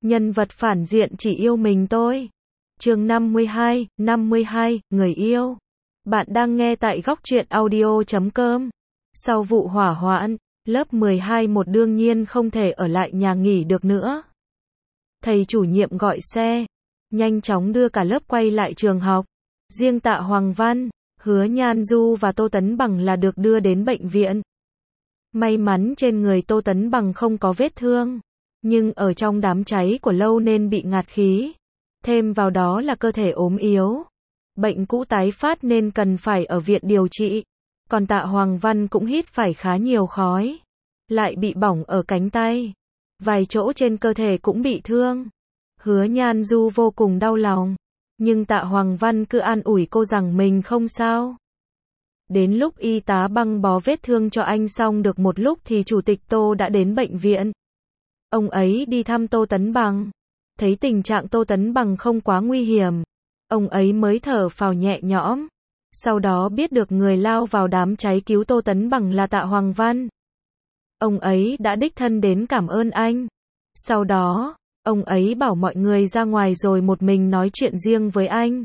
Nhân vật phản diện chỉ yêu mình tôi. Chương 52, người yêu. Bạn đang nghe tại góc truyện audio.com. Sau vụ hỏa hoạn, lớp 12 một đương nhiên không thể ở lại nhà nghỉ được nữa. Thầy chủ nhiệm gọi xe, nhanh chóng đưa cả lớp quay lại trường học. Riêng Tạ Hoàng Văn, Hứa Nhan Du và Tô Tấn Bằng là được đưa đến bệnh viện. May mắn trên người Tô Tấn Bằng không có vết thương, nhưng ở trong đám cháy của lâu nên bị ngạt khí. Thêm vào đó là cơ thể ốm yếu. Bệnh cũ tái phát nên cần phải ở viện điều trị. Còn Tạ Hoàng Văn cũng hít phải khá nhiều khói. Lại bị bỏng ở cánh tay. Vài chỗ trên cơ thể cũng bị thương. Hứa Nhan Du vô cùng đau lòng. Nhưng Tạ Hoàng Văn cứ an ủi cô rằng mình không sao. Đến lúc y tá băng bó vết thương cho anh xong được một lúc thì Chủ tịch Tô đã đến bệnh viện. Ông ấy đi thăm Tô Tấn Bằng. Thấy tình trạng Tô Tấn Bằng không quá nguy hiểm, ông ấy mới thở phào nhẹ nhõm. Sau đó biết được người lao vào đám cháy cứu Tô Tấn Bằng là Tạ Hoàng Văn. Ông ấy đã đích thân đến cảm ơn anh. Sau đó, ông ấy bảo mọi người ra ngoài rồi một mình nói chuyện riêng với anh.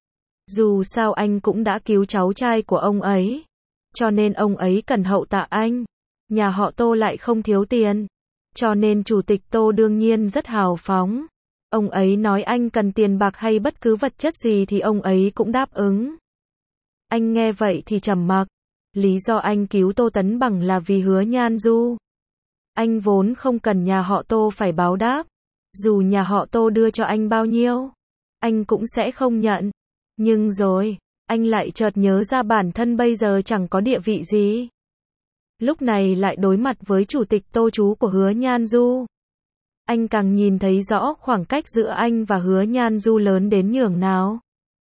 Dù sao anh cũng đã cứu cháu trai của ông ấy, cho nên ông ấy cần hậu tạ anh. Nhà họ Tô lại không thiếu tiền, cho nên Chủ tịch Tô đương nhiên rất hào phóng. Ông ấy nói anh cần tiền bạc hay bất cứ vật chất gì thì ông ấy cũng đáp ứng. Anh nghe vậy thì trầm mặc. Lý do anh cứu Tô Tấn Bằng là vì Hứa Nhan Du. Anh vốn không cần nhà họ Tô phải báo đáp. Dù nhà họ Tô đưa cho anh bao nhiêu, anh cũng sẽ không nhận. Nhưng rồi, anh lại chợt nhớ ra bản thân bây giờ chẳng có địa vị gì. Lúc này lại đối mặt với Chủ tịch Tô, chú của Hứa Nhan Du. Anh càng nhìn thấy rõ khoảng cách giữa anh và Hứa Nhan Du lớn đến nhường nào.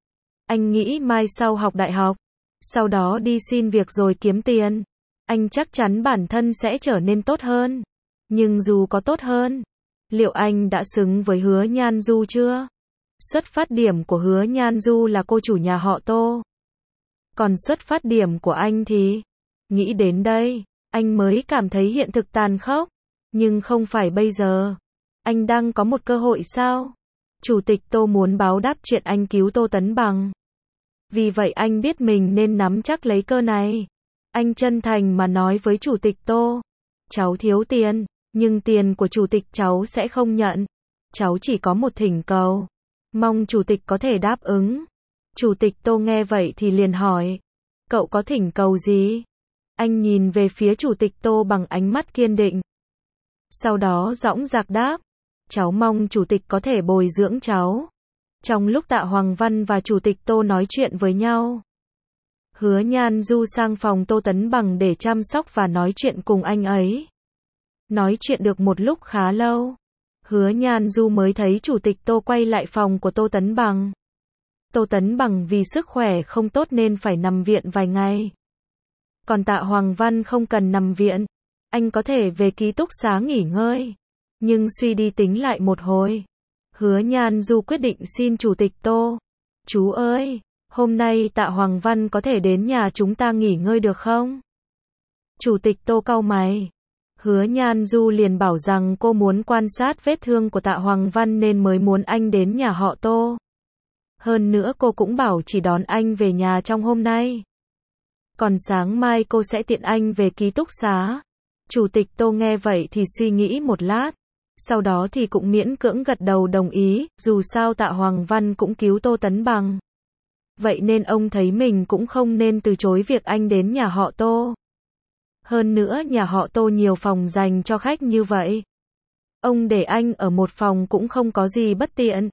Anh nghĩ mai sau học đại học, sau đó đi xin việc rồi kiếm tiền, anh chắc chắn bản thân sẽ trở nên tốt hơn. Nhưng dù có tốt hơn, liệu anh đã xứng với Hứa Nhan Du chưa? Xuất phát điểm của Hứa Nhan Du là cô chủ nhà họ Tô. Còn xuất phát điểm của anh thì... Nghĩ đến đây, anh mới cảm thấy hiện thực tàn khốc. Nhưng không phải bây giờ. Anh đang có một cơ hội sao? Chủ tịch Tô muốn báo đáp chuyện anh cứu Tô Tấn Bằng. Vì vậy anh biết mình nên nắm chắc lấy cơ này. Anh chân thành mà nói với Chủ tịch Tô. Cháu thiếu tiền, nhưng tiền của Chủ tịch cháu sẽ không nhận. Cháu chỉ có một thỉnh cầu. Mong Chủ tịch có thể đáp ứng. Chủ tịch Tô nghe vậy thì liền hỏi. Cậu có thỉnh cầu gì? Anh nhìn về phía Chủ tịch Tô bằng ánh mắt kiên định. Sau đó dõng dạc đáp. Cháu mong Chủ tịch có thể bồi dưỡng cháu. Trong lúc Tạ Hoàng Văn và Chủ tịch Tô nói chuyện với nhau, Hứa Nhan Du sang phòng Tô Tấn Bằng để chăm sóc và nói chuyện cùng anh ấy. Nói chuyện được một lúc khá lâu, Hứa Nhan Du mới thấy Chủ tịch Tô quay lại phòng của Tô Tấn Bằng. Tô Tấn Bằng vì sức khỏe không tốt nên phải nằm viện vài ngày. Còn Tạ Hoàng Văn không cần nằm viện, anh có thể về ký túc xá nghỉ ngơi. Nhưng suy đi tính lại một hồi, Hứa Nhan Du quyết định xin Chủ tịch Tô. Chú ơi, hôm nay Tạ Hoàng Văn có thể đến nhà chúng ta nghỉ ngơi được không? Chủ tịch Tô cau mày. Hứa Nhan Du liền bảo rằng cô muốn quan sát vết thương của Tạ Hoàng Văn nên mới muốn anh đến nhà họ Tô. Hơn nữa cô cũng bảo chỉ đón anh về nhà trong hôm nay. Còn sáng mai cô sẽ tiện anh về ký túc xá. Chủ tịch Tô nghe vậy thì suy nghĩ một lát. Sau đó thì cũng miễn cưỡng gật đầu đồng ý, dù sao Tạ Hoàng Văn cũng cứu Tô Tấn Bằng. Vậy nên ông thấy mình cũng không nên từ chối việc anh đến nhà họ Tô. Hơn nữa nhà họ Tô nhiều phòng dành cho khách như vậy. Ông để anh ở một phòng cũng không có gì bất tiện.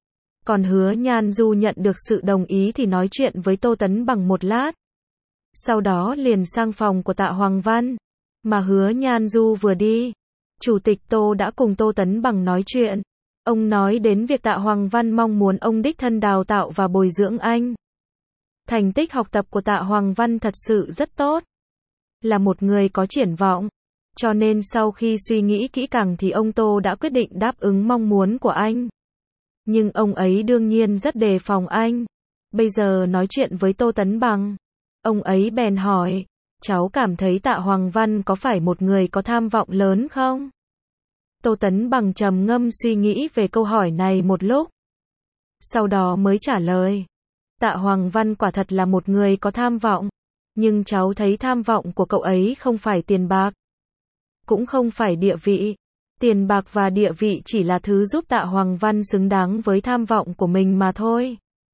Còn Hứa Nhan Du nhận được sự đồng ý thì nói chuyện với Tô Tấn Bằng một lát. Sau đó liền sang phòng của Tạ Hoàng Văn. Mà Hứa Nhan Du vừa đi, Chủ tịch Tô đã cùng Tô Tấn Bằng nói chuyện. Ông nói đến việc Tạ Hoàng Văn mong muốn ông đích thân đào tạo và bồi dưỡng anh. Thành tích học tập của Tạ Hoàng Văn thật sự rất tốt. Là một người có triển vọng. Cho nên sau khi suy nghĩ kỹ càng thì ông Tô đã quyết định đáp ứng mong muốn của anh. Nhưng ông ấy đương nhiên rất đề phòng anh. Bây giờ nói chuyện với Tô Tấn Bằng, ông ấy bèn hỏi. Cháu cảm thấy Tạ Hoàng Văn có phải một người có tham vọng lớn không? Tô Tấn Bằng trầm ngâm suy nghĩ về câu hỏi này một lúc. Sau đó mới trả lời. Tạ Hoàng Văn quả thật là một người có tham vọng. Nhưng cháu thấy tham vọng của cậu ấy không phải tiền bạc. Cũng không phải địa vị. Tiền bạc và địa vị chỉ là thứ giúp Tạ Hoàng Văn xứng đáng với tham vọng của mình mà thôi.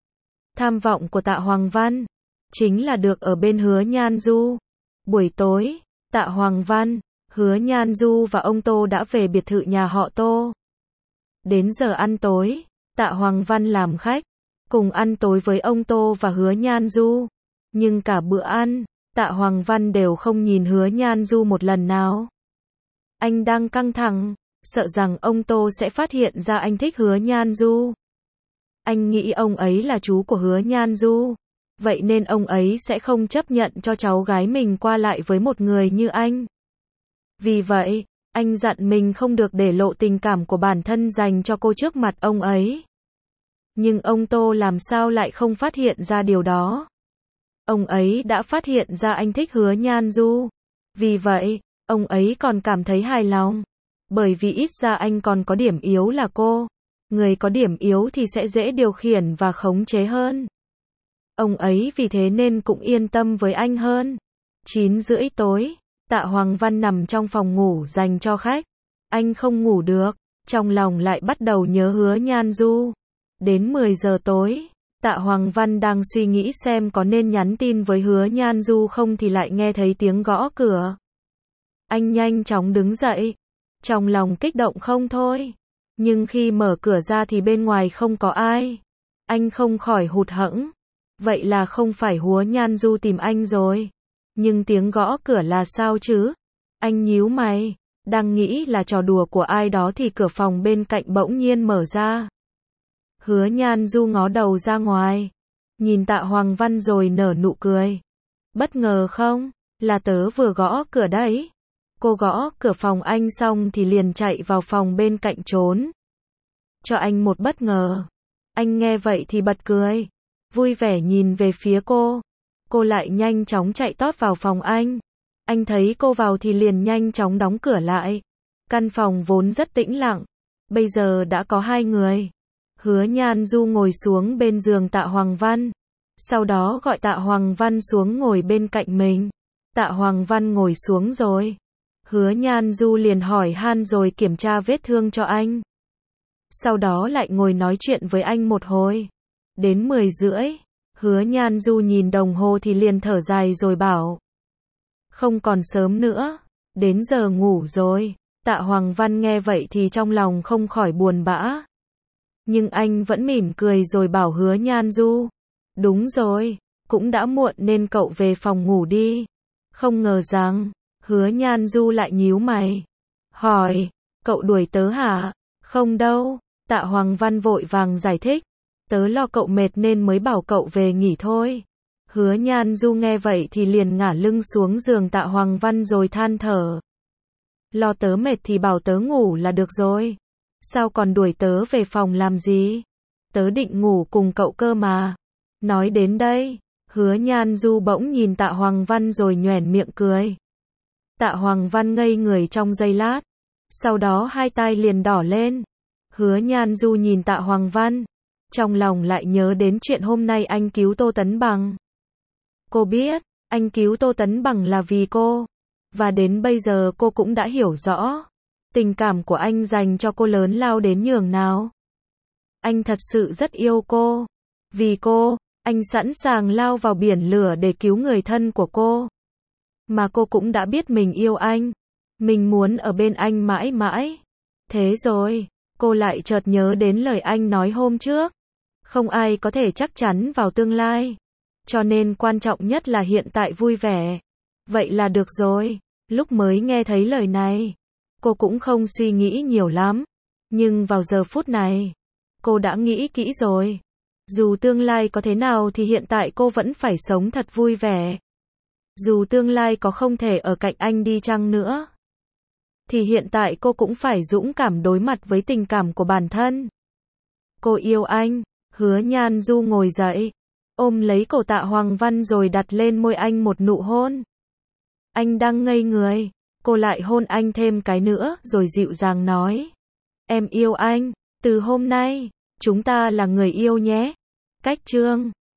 Tham vọng của Tạ Hoàng Văn chính là được ở bên Hứa Nhan Du. Buổi tối, Tạ Hoàng Văn, Hứa Nhan Du và ông Tô đã về biệt thự nhà họ Tô. Đến giờ ăn tối, Tạ Hoàng Văn làm khách, cùng ăn tối với ông Tô và Hứa Nhan Du. Nhưng cả bữa ăn, Tạ Hoàng Văn đều không nhìn Hứa Nhan Du một lần nào. Anh đang căng thẳng, sợ rằng ông Tô sẽ phát hiện ra anh thích Hứa Nhan Du. Anh nghĩ ông ấy là chú của Hứa Nhan Du. Vậy nên ông ấy sẽ không chấp nhận cho cháu gái mình qua lại với một người như anh. Vì vậy, anh dặn mình không được để lộ tình cảm của bản thân dành cho cô trước mặt ông ấy. Nhưng ông Tô làm sao lại không phát hiện ra điều đó. Ông ấy đã phát hiện ra anh thích Hứa Nhan Du. Vì vậy, ông ấy còn cảm thấy hài lòng. Bởi vì ít ra anh còn có điểm yếu là cô. Người có điểm yếu thì sẽ dễ điều khiển và khống chế hơn. Ông ấy vì thế nên cũng yên tâm với anh hơn. 9:30 tối, Tạ Hoàng Văn nằm trong phòng ngủ dành cho khách. Anh không ngủ được, trong lòng lại bắt đầu nhớ Hứa Nhan Du. Đến 10 giờ tối, Tạ Hoàng Văn đang suy nghĩ xem có nên nhắn tin với Hứa Nhan Du không thì lại nghe thấy tiếng gõ cửa. Anh nhanh chóng đứng dậy, trong lòng kích động không thôi. Nhưng khi mở cửa ra thì bên ngoài không có ai. Anh không khỏi hụt hẫng. Vậy là không phải Hứa Nhan Du tìm anh rồi. Nhưng tiếng gõ cửa là sao chứ? Anh nhíu mày, đang nghĩ là trò đùa của ai đó thì cửa phòng bên cạnh bỗng nhiên mở ra. Hứa Nhan Du ngó đầu ra ngoài, nhìn Tạ Hoàng Văn rồi nở nụ cười. Bất ngờ không? Là tớ vừa gõ cửa đấy. Cô gõ cửa phòng anh xong thì liền chạy vào phòng bên cạnh trốn. Cho anh một bất ngờ. Anh nghe vậy thì bật cười, vui vẻ nhìn về phía cô. Cô lại nhanh chóng chạy tót vào phòng anh. Anh thấy cô vào thì liền nhanh chóng đóng cửa lại. Căn phòng vốn rất tĩnh lặng, bây giờ đã có hai người. Hứa Nhan Du ngồi xuống bên giường Tạ Hoàng Văn. Sau đó gọi Tạ Hoàng Văn xuống ngồi bên cạnh mình. Tạ Hoàng Văn ngồi xuống rồi. Hứa Nhan Du liền hỏi han rồi kiểm tra vết thương cho anh. Sau đó lại ngồi nói chuyện với anh một hồi. Đến 10:30, Hứa Nhan Du nhìn đồng hồ thì liền thở dài rồi bảo. Không còn sớm nữa, đến giờ ngủ rồi. Tạ Hoàng Văn nghe vậy thì trong lòng không khỏi buồn bã. Nhưng anh vẫn mỉm cười rồi bảo Hứa Nhan Du. Đúng rồi, cũng đã muộn nên cậu về phòng ngủ đi. Không ngờ rằng, Hứa Nhan Du lại nhíu mày. Hỏi, cậu đuổi tớ hả? Không đâu, Tạ Hoàng Văn vội vàng giải thích. Tớ lo cậu mệt nên mới bảo cậu về nghỉ thôi. Hứa Nhan Du nghe vậy thì liền ngả lưng xuống giường Tạ Hoàng Văn rồi than thở. Lo tớ mệt thì bảo tớ ngủ là được rồi. Sao còn đuổi tớ về phòng làm gì? Tớ định ngủ cùng cậu cơ mà. Nói đến đây, Hứa Nhan Du bỗng nhìn Tạ Hoàng Văn rồi nhoẻn miệng cười. Tạ Hoàng Văn ngây người trong giây lát. Sau đó hai tai liền đỏ lên. Hứa Nhan Du nhìn Tạ Hoàng Văn. Trong lòng lại nhớ đến chuyện hôm nay anh cứu Tô Tấn Bằng. Cô biết, anh cứu Tô Tấn Bằng là vì cô. Và đến bây giờ cô cũng đã hiểu rõ. Tình cảm của anh dành cho cô lớn lao đến nhường nào. Anh thật sự rất yêu cô. Vì cô, anh sẵn sàng lao vào biển lửa để cứu người thân của cô. Mà cô cũng đã biết mình yêu anh. Mình muốn ở bên anh mãi mãi. Thế rồi, cô lại chợt nhớ đến lời anh nói hôm trước. Không ai có thể chắc chắn vào tương lai. Cho nên quan trọng nhất là hiện tại vui vẻ. Vậy là được rồi. Lúc mới nghe thấy lời này, cô cũng không suy nghĩ nhiều lắm. Nhưng vào giờ phút này, cô đã nghĩ kỹ rồi. Dù tương lai có thế nào thì hiện tại cô vẫn phải sống thật vui vẻ. Dù tương lai có không thể ở cạnh anh đi chăng nữa, thì hiện tại cô cũng phải dũng cảm đối mặt với tình cảm của bản thân. Cô yêu anh. Hứa Nhan Du ngồi dậy, ôm lấy cổ Tạ Hoàng Văn rồi đặt lên môi anh một nụ hôn. Anh đang ngây người, Cô lại hôn anh thêm cái nữa, rồi dịu dàng nói. Em yêu anh, từ hôm nay, chúng ta là người yêu nhé. Cách chương